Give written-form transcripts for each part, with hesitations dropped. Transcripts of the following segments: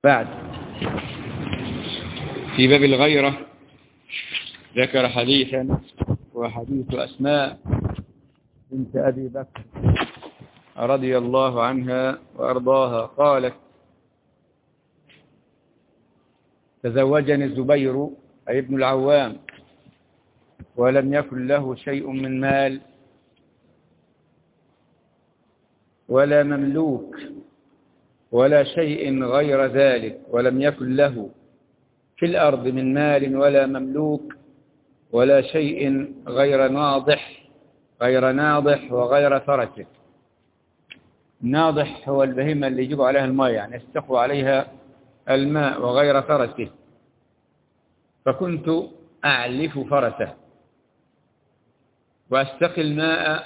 بعد في باب الغيرة ذكر حديثا وحديث أسماء بنت أبي بكر رضي الله عنها وأرضاها قالت: تزوجني الزبير أي ابن العوام ولم يكن له شيء من مال ولا مملوك ولا شيء غير ذلك، ولم يكن له في الأرض من مال ولا مملوك ولا شيء غير ناضح وغير فرسه. الناضح هو البهيمة اللي يجب عليها الماء، يعني يستقوى عليها الماء، وغير فرسه. فكنت أعلف فرسه وأستقي الماء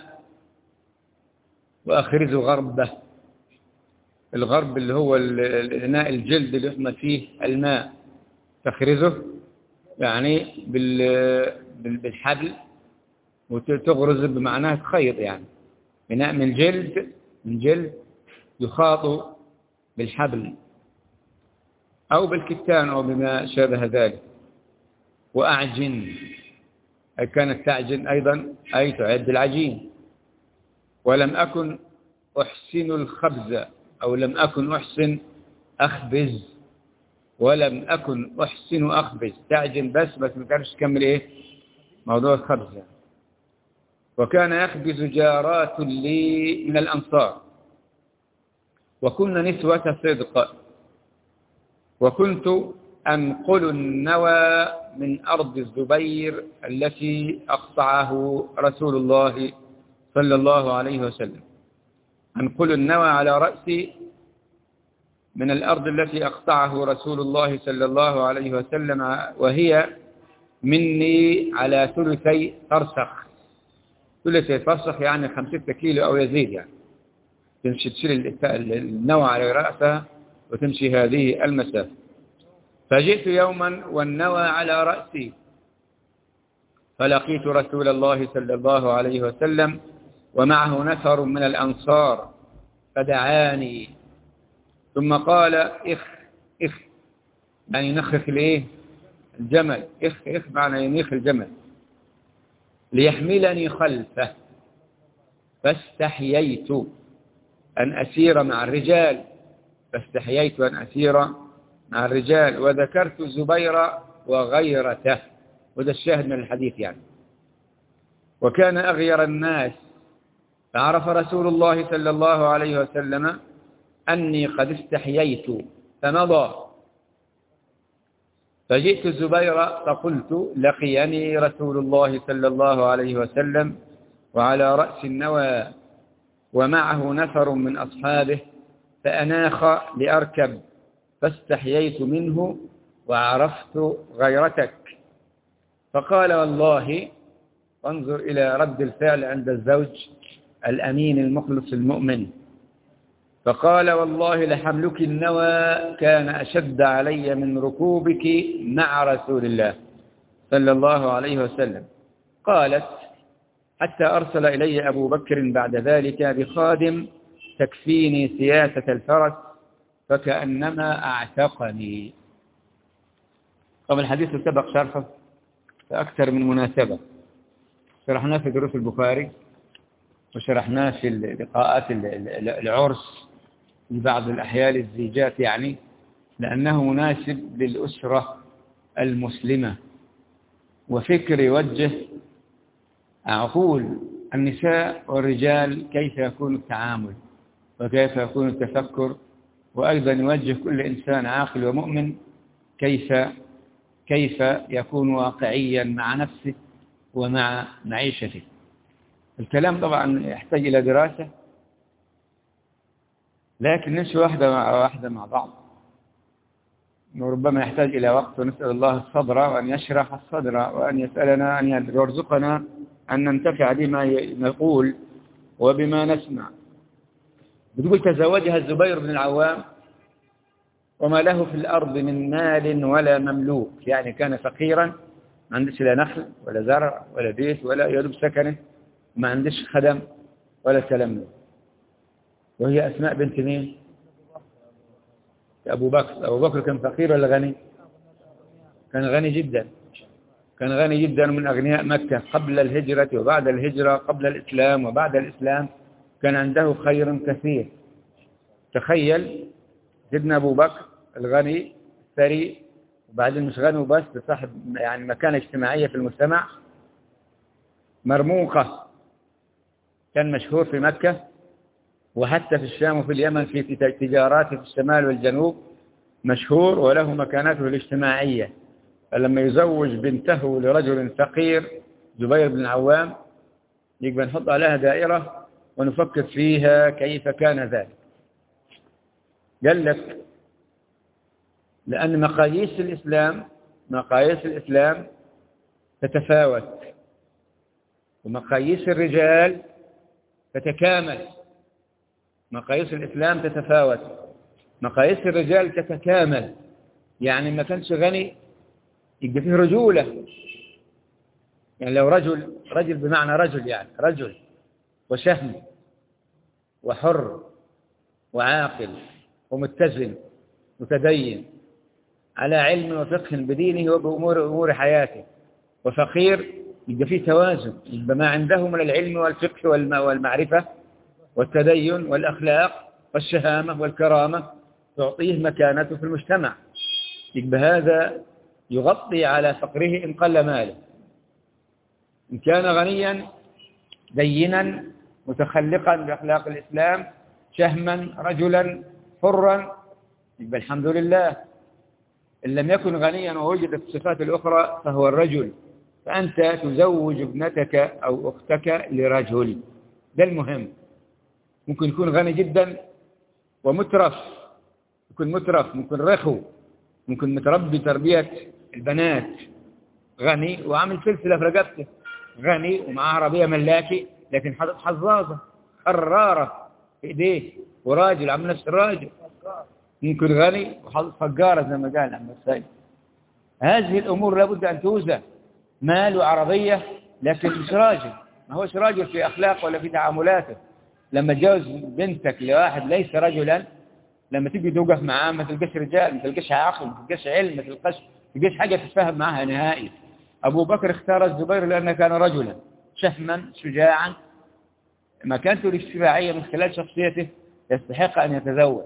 وأخرز غربه. الغرب اللي هو الإناء الجلد اللي يحمل فيه الماء، تخرزه يعني بالحبل، وتغرز بمعناه تخيط، يعني إناء من جلد يخاط بالحبل أو بالكتان أو بما شابه ذلك. وأعجن، أي كانت تعجن أيضا، أي تعد العجين. ولم أكن أحسن الخبز، أو لم أكن أحسن أخبز، ولم أكن أحسن أخبز. تعجن بس ما تعرفش تكمل موضوع الخبز. وكان يخبز جارات لي من الأنصار، وكنا نسوة صدق. وكنت أنقل النوى من أرض الزبير التي أقطعه رسول الله صلى الله عليه وسلم. أنقل النوى على رأسي من الأرض التي أقطعه رسول الله صلى الله عليه وسلم، وهي مني على ثلثي فرسخ. ثلثي فرسخ يعني 5 كيلو أو يزيد، يعني تمشي تشيل النوى على رأسها وتمشي هذه المسافة. فجئت يوما والنوى على رأسي، فلقيت رسول الله صلى الله عليه وسلم ومعه نفر من الأنصار، فدعاني ثم قال: إخ يعني ينخخ الجمل. إخ معنى ينيخ الجمل، ليحملني خلفه. فاستحييت أن أسير مع الرجال. وذكرت الزبير وغيرته، وده الشاهد من الحديث يعني. وكان أغير الناس، فعرف رسول الله صلى الله عليه وسلم أني قد استحييت فمضى. فجئت الزبير فقلت: لقيني رسول الله صلى الله عليه وسلم وعلى رأس النوى ومعه نفر من أصحابه، فأناخ لأركب، فاستحييت منه وعرفت غيرتك. فقال: والله، وانظر إلى رد الفعل عند الزوج الأمين المخلص المؤمن. فقال: والله لحملك النوى كان أشد علي من ركوبك مع رسول الله صلى الله عليه وسلم. قالت: حتى أرسل إلي أبو بكر بعد ذلك بخادم تكفيني سياسة الفرس، فكأنما أعتقني. طبعا الحديث سبق شرحه فأكثر من مناسبة، شرحناه في دروس البخاري، وشرحناه في لقاءات العرس لبعض الأحيال الزيجات، يعني لأنه مناسب للأسرة المسلمة، وفكر يوجه عقول النساء والرجال كيف يكون التعامل وكيف يكون التفكر، وأيضا يوجه كل إنسان عاقل ومؤمن كيف يكون واقعيا مع نفسه ومع معيشته. الكلام طبعا يحتاج إلى دراسة، لكن نمشي واحدة مع بعض، وربما يحتاج إلى وقت. ونسأل الله الصبر وأن يشرح الصدر، وأن يسألنا أن يرزقنا أن ننتفع بما نقول وبما نسمع. بتقول: تزوجها الزبير بن العوام وما له في الأرض من مال ولا مملوك، يعني كان فقيرا، ما عندش لا نخل ولا زرع ولا بيت ولا يدب سكنه، ما عندش خدم ولا كلام. وهي أسماء بنت مين؟ أبو بكر كان فقير ولا غني؟ كان غني جدا، كان غني جدا من أغنياء مكة قبل الهجرة وبعد الهجرة، قبل الإسلام وبعد الإسلام كان عنده خير كثير. تخيل سيدنا أبو بكر الغني الثري، وبعدين مش غني وبس، صاحب يعني مكانة اجتماعية في المجتمع مرموقة، كان مشهور في مكة وحتى في الشام وفي اليمن في تجاراته في الشمال والجنوب مشهور وله مكانته الاجتماعية. فلما يزوج بنته لرجل فقير زبير بن العوام يبقى نحط عليها دائرة ونفكر فيها كيف كان ذلك. قال لك لأن مقاييس الإسلام تتفاوت، ومقاييس الرجال تتكامل. مقاييس الإسلام تتفاوت، مقاييس الرجال تتكامل. يعني ما كانش غني يبقى فيه رجولة، يعني لو رجل بمعنى رجل، يعني رجل وشهم وحر وعاقل ومتزن متدين على علم وفقه بدينه وبأمور حياته، وفقير يبقى فيه توازن، يبقى ما عنده من العلم والفقه والمعرفة والتدين والأخلاق والشهامة والكرامة تعطيه مكانته في المجتمع، يبقى هذا يغطي على فقره إن قل ماله. إن كان غنيا دينا متخلقا بأخلاق الإسلام شهما رجلا حرا يبقى الحمد لله. إن لم يكن غنيا ووجدت الصفات الأخرى فهو الرجل، فأنت تزوج ابنتك أو أختك لرجل، ده المهم. ممكن يكون غني جدا ومترف، يكون مترف، ممكن رخو، ممكن متربي تربية البنات، غني وعامل سلسلة في رقبته، غني ومعاه عربية ملاكي لكن حاطط حظاظة حرارة في ايديه، وراجل عامل نفس الراجل، ممكن غني وحاطط فجارة زي ما قال عم السيد. هذه الأمور لابد أن توزن. مال وعربية لكن مش راجل، ما هوش راجل في أخلاقه ولا في تعاملاته. لما تجوز بنتك لواحد ليس رجلا، لما تيجي توقف معاه ما تلقاش رجال، ما تلقاش عقل، ما تلقاش علم، ما تلقاش حاجة تتفاهم معها نهائي. أبو بكر اختار الزبير لأنه كان رجلا شهما شجاعا، مكانته الاجتماعية من خلال شخصيته يستحق أن يتزوج.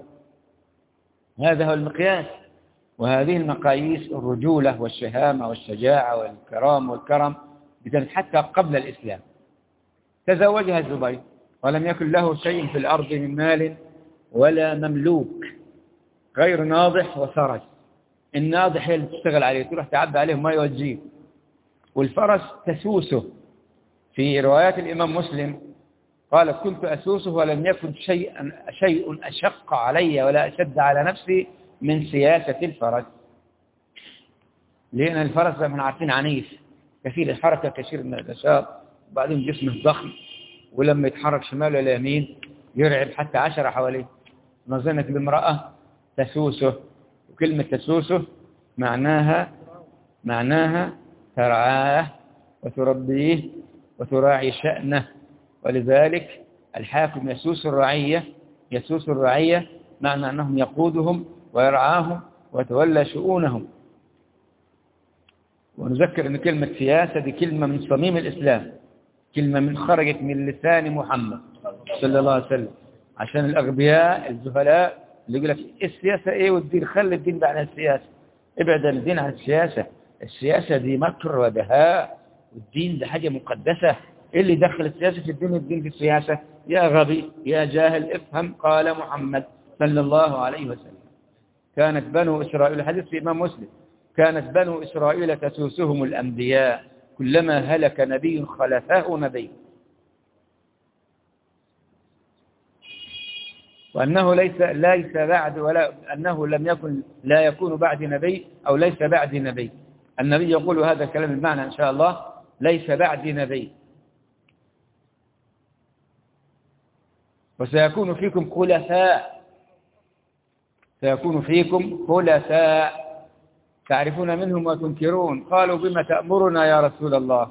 هذا هو المقياس، وهذه المقاييس الرجولة والشهامة والشجاعة والكرام والكرم كانت حتى قبل الإسلام. تزوجها الزبير ولم يكن له شيء في الأرض من مال ولا مملوك غير ناضح وفرس. الناضح هي اللي تشتغل عليه، تروح تعبى عليه ما يوجيه، والفرس تسوسه. في روايات الإمام مسلم قال كنت أسوسه ولم يكن شيء أشق علي ولا أشد على نفسي من سياسة الفرس. لأن الفرس زي ما عارفين عنيف، كثير الحركة، كثير من النشاط، وبعدين جسمه ضخم، ولما يتحرك شمال ولا يمين يرعب حتى 10 حواليه. نظنت بامرأة تسوسه، وكلمة تسوسه معناها ترعاه وتربيه وتراعي شأنه. ولذلك الحاكم يسوس الرعية معنى أنهم يقودهم ويرعاهم ويتولى شؤونهم. ونذكر أن كلمة سياسة دي كلمة من صميم الإسلام، كلمة من خرجت من لسان محمد صلى الله عليه وسلم، عشان الأغبياء الزهلاء اللي يقول لك السياسة إيه والدين، خلي الدين بعد السياسة، ابعد الدين عن السياسة. السياسة دي مكر ودهاء، والدين ده حاجة مقدسة. إيه اللي دخل السياسة في الدين والدين في السياسة؟ يا غبي يا جاهل افهم. قال محمد صلى الله عليه وسلم كانت بنو إسرائيل، حديث في إمام مسلم، كانت بنو إسرائيل تسوسهم الأنبياء كلما هلك نبي خلفه نبي، وأنه ليس بعد، ولا أنه لم يكن لا يكون بعد نبي، أو ليس بعد نبي. النبي يقول هذا الكلام المعنى إن شاء الله، ليس بعد نبي، وسيكون فيكم خلفاء، سيكون فيكم خلفاء تعرفون منهم وتنكرون. قالوا بما تأمرنا يا رسول الله؟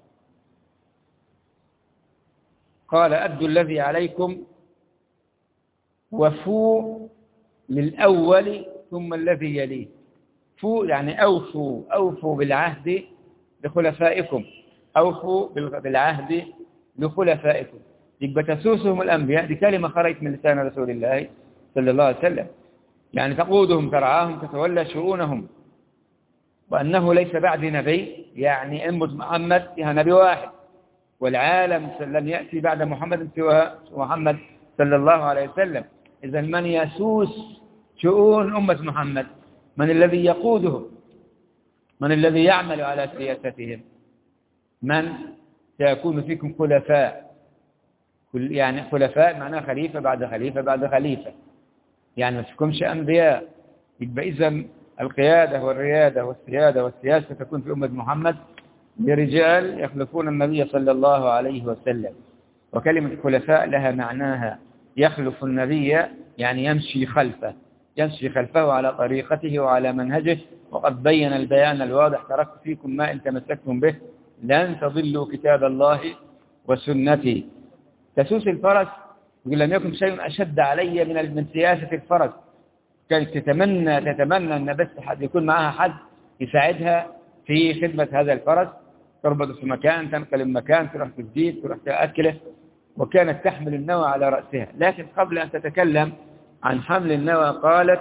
قال أدوا الذي عليكم وفوا للأول ثم الذي يليه. يعني أوفوا بالعهد لخلفائكم، أوفوا بالعهد لخلفائكم. يبقى تسوسهم الأنبياء، دي كلمة خرجت من لسان رسول الله صلى الله عليه وسلم، يعني تقودهم ترعاهم تتولى شؤونهم، وأنه ليس بعد نبي، يعني أمة محمد فيها نبي واحد، والعالم لم يأتي بعد محمد سوى محمد صلى الله عليه وسلم. إذا من يسوس شؤون أمة محمد؟ من الذي يقودهم؟ من الذي يعمل على سياستهم؟ من سيكون فيكم خلفاء؟ يعني خلفاء معناه خليفة بعد خليفة بعد خليفة، يعني ما فيكمش أنبياء. يبقى إذن القيادة والريادة والسيادة والسياسة تكون في أمة محمد برجال يخلفون النبي صلى الله عليه وسلم. وكلمة خلفاء لها معناها يخلف النبي، يعني يمشي خلفه على طريقته وعلى منهجه. وقد بين البيان الواضح: تركت فيكم ما إن تمسكتم به لن تضلوا كتاب الله وسنتي. تسوس الفرس يقول: لم يكن شيء أشد علي من سياسة الفرس. كانت تتمنى أن بس حد يكون معها حد يساعدها في خدمة هذا الفرس، تربط في مكان، تنقل من مكان، تروح تجديد، تروح تأكله، وكانت تحمل النوى على رأسها. لكن قبل أن تتكلم عن حمل النوى قالت: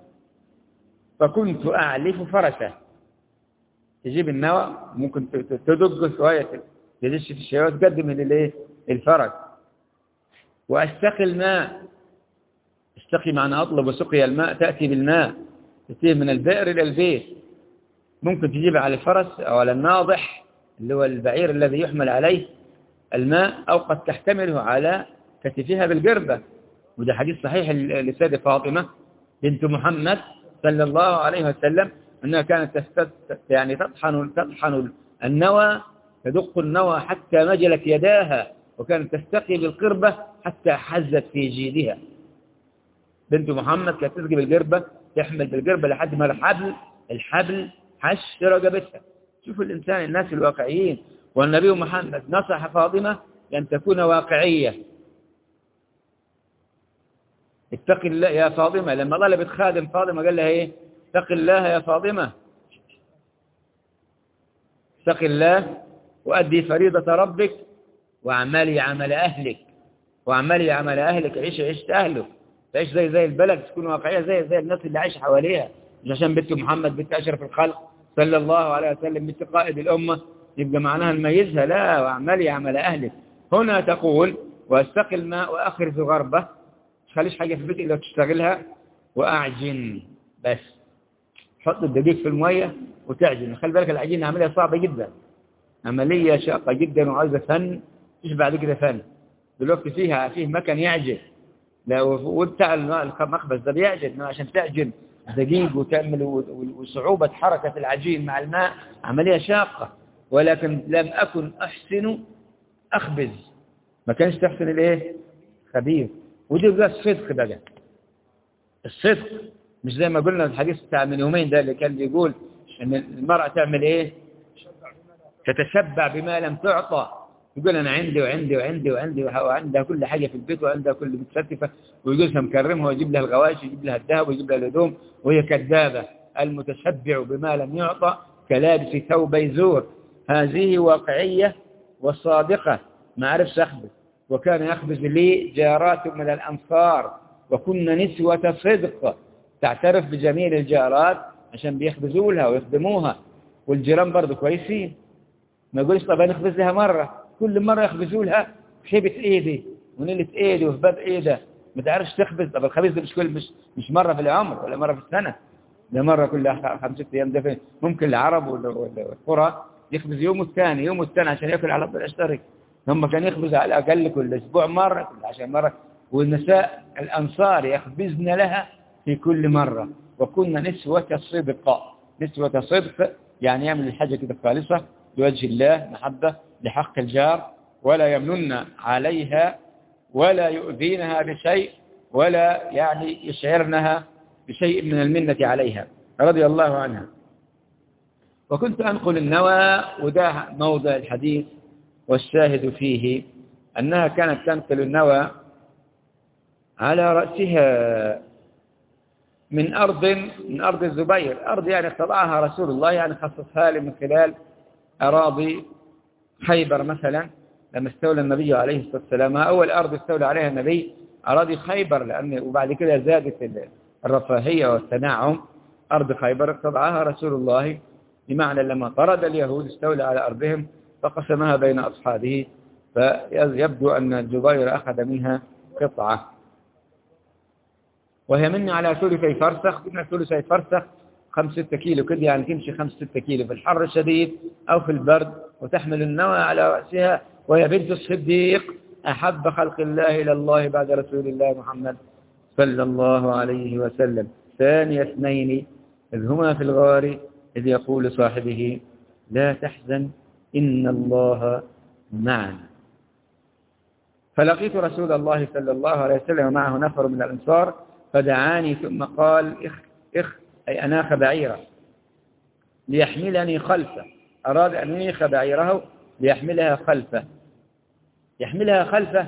فكنت أعلف فرسه. تجيب النوى، ممكن تدق شوية، تدش في الشيء وتقدم الفرس. وأستقي الماء، استقي معنى أطلب، وسقي الماء تأتي بالماء، تأتيه من البئر إلى البيت. ممكن تجيب على الفرس أو على الناضح اللي هو البعير الذي يحمل عليه الماء، أو قد تحتمله على كتفها بالقربة. وده حديث صحيح للسيدة فاطمة بنت محمد صلى الله عليه وسلم، أنها كانت يعني تطحن النوى، تدق النوى حتى مجلت يداها، وكانت تستقي بالقربة حتى حزت في جيدها. بنت محمد كانت تسقي بالقربة، تحمل بالقربة لحد ما الحبل حش رقبتها. شوفوا الإنسان، الناس الواقعيين. والنبي محمد نصح فاطمة لأن تكون واقعية. اتق الله يا فاطمة، لما طلبت خادم فاطمة قال لها ايه؟ اتق الله يا فاطمة، اتق الله وأدي فريضة ربك واعملي عمل أهلك، عيش أهلك، تعيش زي البلد، تكون واقعية زي الناس اللي عايش حواليها، مش عشان بنت محمد بنت أشرف الخلق صلى الله عليه وسلم بنت قائد الأمة يبقى معناها نميزها، لا، واعملي عمل أهلك. هنا تقول: واستقي الماء وأخرج غربة، مش خليش حاجة في البيت إلا تشتغلها، وأعجن، بس حط الدقيق في المية وتعجن. خلي بالك العجين عملية صعبة جدا، عملية شاقة جدا وعايزة فن، مش بعد كده فن. دلوقتي فيه مكان يعجن، وبتاع المخبز ده بيعجن، عشان تعجن دقيق وتعمل، وصعوبة حركة العجين مع الماء عملية شاقة. ولكن لم أكن أحسن أخبز، ما كانش تحسن خبيث. ودي بقى الصدق بقى، الصدق، مش زي ما قلنا الحديث بتاع من يومين ده اللي كان بيقول ان المرأة تعمل تتشبع بما لم تعطى. يقول انا عندي وعندي وعندي وعندي وعندها كل حاجة في البيت، وعندها كل متفتفة، ويجوزها مكرمها ويجيب لها الغواشي ويجيب لها الذهب ويجيب لها الهدوم، وهي كذابة. المتشبع بما لم يعطى كلابس ثوبي زور. هذه واقعية وصادقة، ما عرفش أخبز. وكان يخبز لي جارات من الأنصار، وكنا نسوة صدق، تعترف بجميل الجارات عشان بيخبزوا لها ويخدموها. والجيران برضو كويسين، ما يقولش طب نخبز لها مرة، كل مرة يخبزوا لها خيبة ايدي ونيلة ايدي وهباب ايده، ما تعرفش تخبز. طب الخبيز ده مش مرة في العمر ولا مرة في السنة، ده مرة كل 5-6 أيام. ده ممكن العرب والقرى يخبز يوم والثاني عشان يأكل على طول يشترك. هم كان يخبز على الأقل كل أسبوع مرة، كل 10 مرة. والنساء الأنصار يخبزن لها في كل مرة. وكنا نسوة صدق، يعني يعمل الحاجة كده خالصة لوجه الله، محبة لحق الجار، ولا يمنن عليها ولا يؤذينها بشيء، ولا يعني يشعرنها بشيء من المنة عليها، رضي الله عنها. وكنت أنقل النوى، وده موضع الحديث والشاهد فيه أنها كانت تنقل النوى على رأسها من أرض الزبير، أرض يعني اقتطعها رسول الله، يعني خصصها لي من خلال أراضي خيبر مثلا. لما استولى النبي عليه الصلاة والسلام، أول أرض استولى عليها النبي أراضي خيبر، وبعد كده زادت الرفاهية والتنعم. أرض خيبر اقتطعها رسول الله، بمعنى لما طرد اليهود استولى على أرضهم فقسمها بين أصحابه، فيبدو أن الزبير أخذ منها قطعة، وهي مني على ثلثي فرسخ. قلنا ثلثي فرسخ 5-6 كيلو كده، يعني تمشي 5-6 كيلو في الحر الشديد أو في البرد، وتحمل النوى على رأسها، وهي بنت الصديق أحب خلق الله إلى الله بعد رسول الله محمد صلى الله عليه وسلم. ثاني اثنين إذ هما في الغار إذ يقول صاحبه لا تحزن إن الله معنا. فلقيت رسول الله صلى الله عليه وسلم معه نفر من الأنصار فدعاني ثم قال أي أناخ بعيرا ليحملني خلفه. أراد أن ينيخ بعيره ليحملها خلفه. يحملها خلفه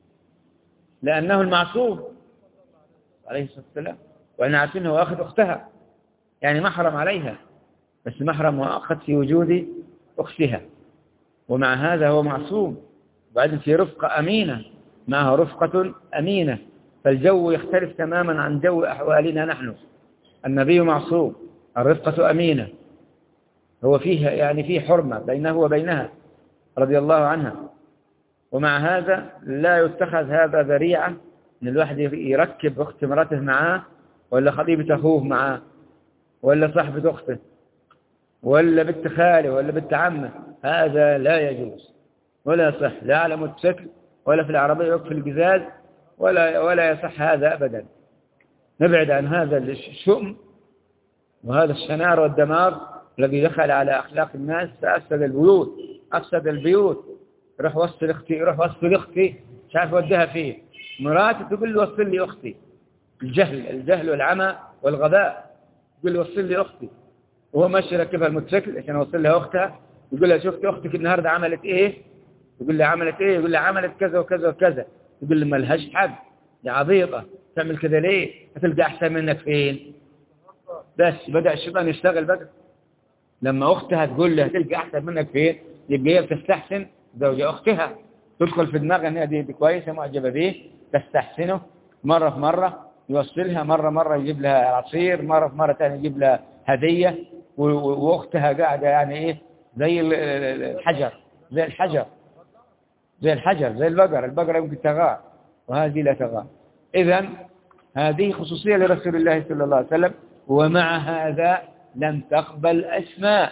لأنه المعصوم عليه الصلاة والسلام، وأن عارفينه واخذ أختها، يعني محرم عليها، بس محرم مؤقت في وجود أختها، ومع هذا هو معصوم. وبعدين في رفقة أمينة، معها رفقة أمينة، فالجو يختلف تماما عن جو أحوالنا نحن. النبي معصوم، الرفقة أمينة، هو فيها يعني فيه حرمة بينه وبينها رضي الله عنها. ومع هذا لا يتخذ هذا ذريعة ان الواحد يركب أخت مراته معاه، ولا خطيبة أخوه معاه، ولا صاحبة أخته، ولا بنت خاله، ولا بنت عمه. هذا لا يجوز ولا يصح، لا على موتوسيكل ولا في العربية يوقف القزاز، ولا يصح هذا أبدا. نبعد عن هذا الشؤم وهذا الشنار والدمار الذي دخل على أخلاق الناس فأفسد البيوت، أفسد البيوت. روح وصل أختي، روح وصل أختي، مش عارف أوديها فيه. مراتي تقول لي وصل لي أختي. الجهل والعمى والغباء. تقول لي وصل لي أختي، وهو ماشي راكبها الموتوسيكل عشان أوصل لها أختها. يقول لها شفت أختك النهاردة عملت إيه؟ يقول لي عملت إيه؟ يقول لي عملت كذا وكذا وكذا. يقول لي ملهاش حق، يا عبيطة تعمل كذا ليه؟ هتلقى أحسن منك فين؟ بس بدأ الشيطان يشتغل بقى. لما أختها تقول له هتلقى أحسن منك فين، يبقى هي بتستحسن زوجة أختها. تدخل في دماغها أنها دي كويسة معجبة به، تستحسنه. مرة في مرة يوصلها، مرة يجيب لها عصير، مرة في مرة ثانية يجيب لها هدية. وأختها قاعدة يعني إيه زي الحجر، زي الحجر، زي البقرة يمكن تغار، وهذه لا تغار. إذن هذه خصوصية لرسول الله صلى الله عليه وسلم. ومع هذا لم تقبل أسماء،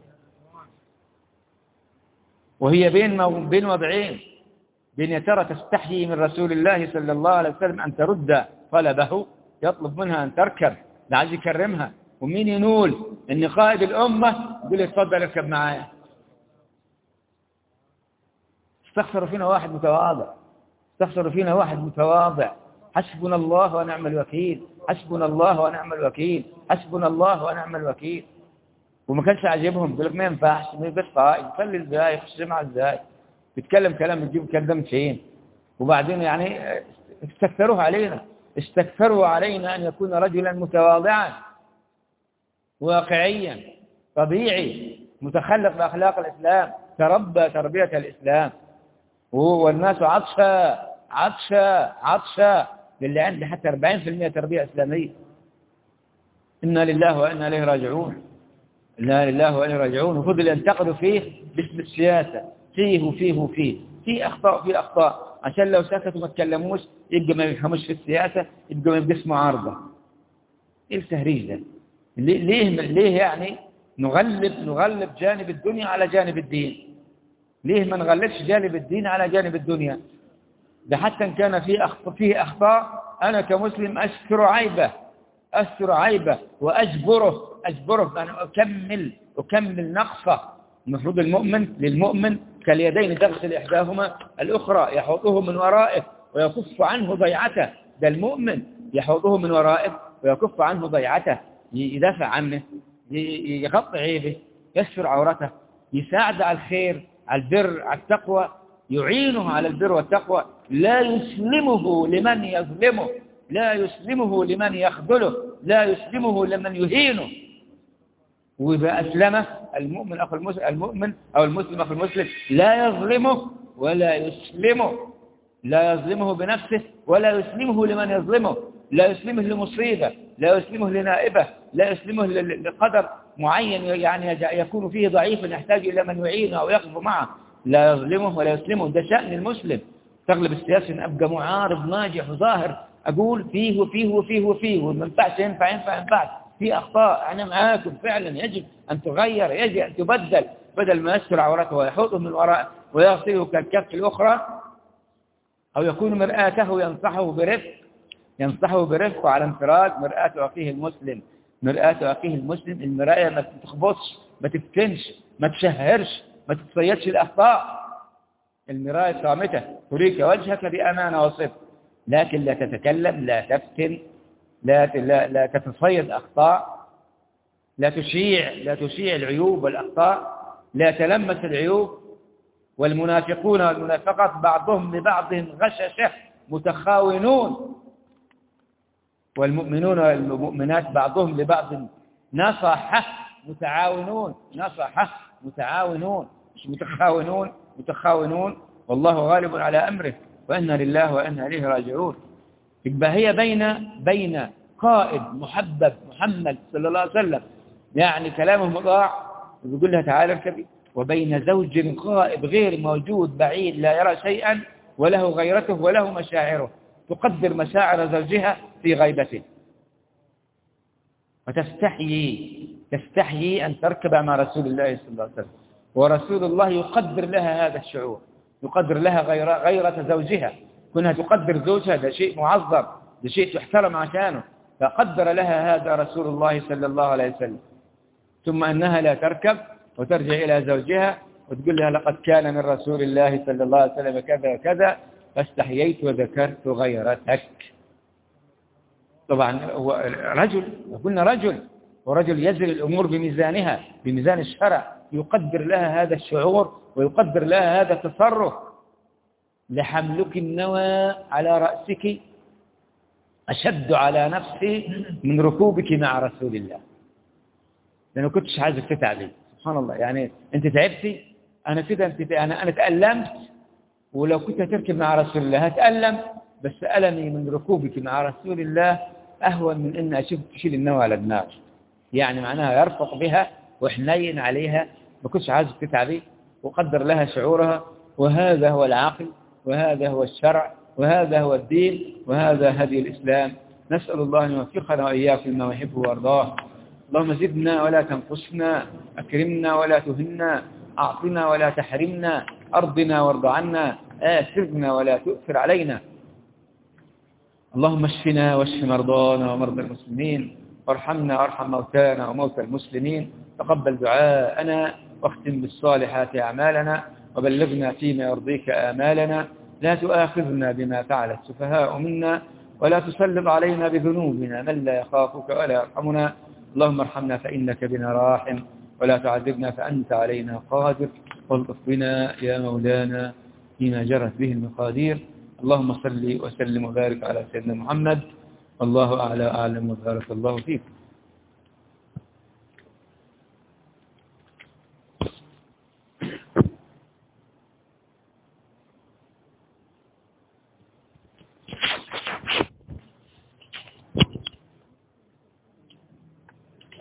وهي بين وضعين، بين يا ترى تستحيي من رسول الله صلى الله عليه وسلم أن ترد طلبه، يطلب منها أن تركب لعل يكرمها، ومين ينول أن قائد الأمة يقول لي اتفضل اركب معايا. استخسروا فينا واحد متواضع. حسبنا الله ونعم الوكيل، حسبنا الله ونعم الوكيل، حسبنا الله ونعم الوكيل. وما كانش عاجبهم، يقول لك ما ينفعش، ما يبقاش قائد، يصلي ازاي، يخش جماعه ازاي، بيتكلم كلام تجيب كلام من فين. وبعدين يعني استكثروا علينا أن يكون رجلا متواضعا واقعيا طبيعي متخلق بأخلاق الإسلام، تربى تربية الإسلام. والناس عطشة للي عنده حتى 40% تربية إسلامية. إنا لله وإنا إليه راجعون، إنا لله وإنا راجعون. وفضل ينتقدوا فيه باسم السياسة، في أخطاء عشان لو سكتوا ما تكلموش يبقى ما يفهموش في السياسة، يبقى ما يبقى اسمه عارضة. إيه التهريج ده؟ ليه يعني نغلب جانب الدنيا على جانب الدين؟ ليه ما نغلبش جانب الدين على جانب الدنيا؟ ده حتى إن كان فيه أخطاء أنا كمسلم أستر عيبه وأجبره أنا أكمل نقصه. المفروض للمؤمن كاليدين تغسل إحداهما الأخرى، يحوطه من ورائه ويكف عنه ضيعته. ده المؤمن يحوطه من ورائه ويكف عنه ضيعته، يدافع عنه، يغطي عيبه، يستر عورته، يساعد على الخير، على البر، على التقوى، يعينه على البر والتقوى. لا يسلمه لمن يظلمه، لا يسلمه لمن يخذله. لا يسلمه لمن يهينه. وإذا أسلمه المؤمن أخو المسلم، المؤمن أو المسلم أخو المسلم لا يظلمه ولا يسلمه، لا يظلمه بنفسه ولا يسلمه لمن يظلمه، لا يسلمه لمصيبة، لا يسلمه لنائبة، لا يسلمه لقدر معين يعني يكون فيه ضعيفا يحتاج إلى من يعينه أو يقف معه، لا يظلمه ولا يسلمه. ده شأن المسلم. تغلب السياسة أن أبقى معارض ناجح وظاهر، أقول فيه وفيه وفيه وفيه، وما ينفعش ينفع في أخطاء، أنا معاكم فعلا، يجب أن تغير، يجب أن تبدل، بدل ما يستر عورته ويحوطه من وراء ويغسله كالكف الأخرى، أو يكون مرآته ينصحه برفق على انفراد مرآة أخيه المسلم. مرآة أخيه المسلم المراية ما تخبطش، ما تفتنش، ما تشهرش، ما تتصيدش الأخطاء. المراية صامتة تريك وجهك بأمانة وصدق، لكن لا تتكلم، لا تفتن، لا تتصيد أخطاء، لا تشيع العيوب والأخطاء، لا تلمس العيوب. والمنافقون والمنافقات بعضهم لبعض غششة متخاونون، والمؤمنون والمؤمنات بعضهم لبعض نصحة متعاونون، مش متخاونون. والله غالب على أمره وإنا لله وإنا إليه راجعون. يبقى هي بين قائد محبب محمد صلى الله عليه وسلم يعني كلامه مطاع يقول لها تعالى اركبي، وبين زوج غائب غير موجود بعيد لا يرى شيئا وله غيرته وله مشاعره، تقدر مشاعر زوجها في غيبته وتستحيي أن تركب مع رسول الله صلى الله عليه وسلم، ورسول الله يقدر لها هذا الشعور، يقدر لها غيرة زوجها، كونها تقدر زوجها ده شيء معظم، ده شيء تحترم عشانه، فقدر لها هذا رسول الله صلى الله عليه وسلم. ثم أنها لا تركب وترجع إلى زوجها وتقول لها لقد كان من رسول الله صلى الله عليه وسلم كذا وكذا فاستحييت وذكرت غيرتك. طبعا هو رجل، قلنا ورجل يزن الأمور بميزانها، بميزان الشرع، يقدر لها هذا الشعور ويقدر لها هذا التصرف. لحملك النوى على رأسك أشد على نفسي من ركوبك مع رسول الله، لأنه كنتش عايزك تتعبي. سبحان الله، يعني أنت تعبتي، أنا كده أنا تألمت، ولو كنت تركب مع رسول الله هتألم، بس ألمي من ركوبك مع رسول الله أهون من أن أشوف تشيل النوى على دماغك. يعني معناها يرفق بها وحنين عليها، ما كنتش عايزك تتعبي، وقدر لها شعورها. وهذا هو العقل، وهذا هو الشرع، وهذا هو الدين، وهذا هدي الإسلام. نسأل الله أن يوفقنا وإياكم ما يحب ويرضاه. اللهم زدنا ولا تنقصنا، أكرمنا ولا تهنا، أعطنا ولا تحرمنا، أرضنا وارض عنا، آثرنا ولا تؤثر علينا. اللهم اشفنا واشف مرضانا ومرضى المسلمين، وارحمنا وارحم موتانا وموتى المسلمين. تقبل دعاءنا واختم بالصالحات أعمالنا، وبلغنا فيما يرضيك آمالنا. لا تؤاخذنا بما فعل السفهاء منا، ولا تسلط علينا بذنوبنا من لا يخافك ولا يرحمنا. اللهم ارحمنا فإنك بنا راحم، ولا تعذبنا فأنت علينا قادر، والطف بنا يا مولانا فيما جرت به المقادير. اللهم صل وسلم وبارك على سيدنا محمد، والله أعلى أعلم، وبارك الله فيك.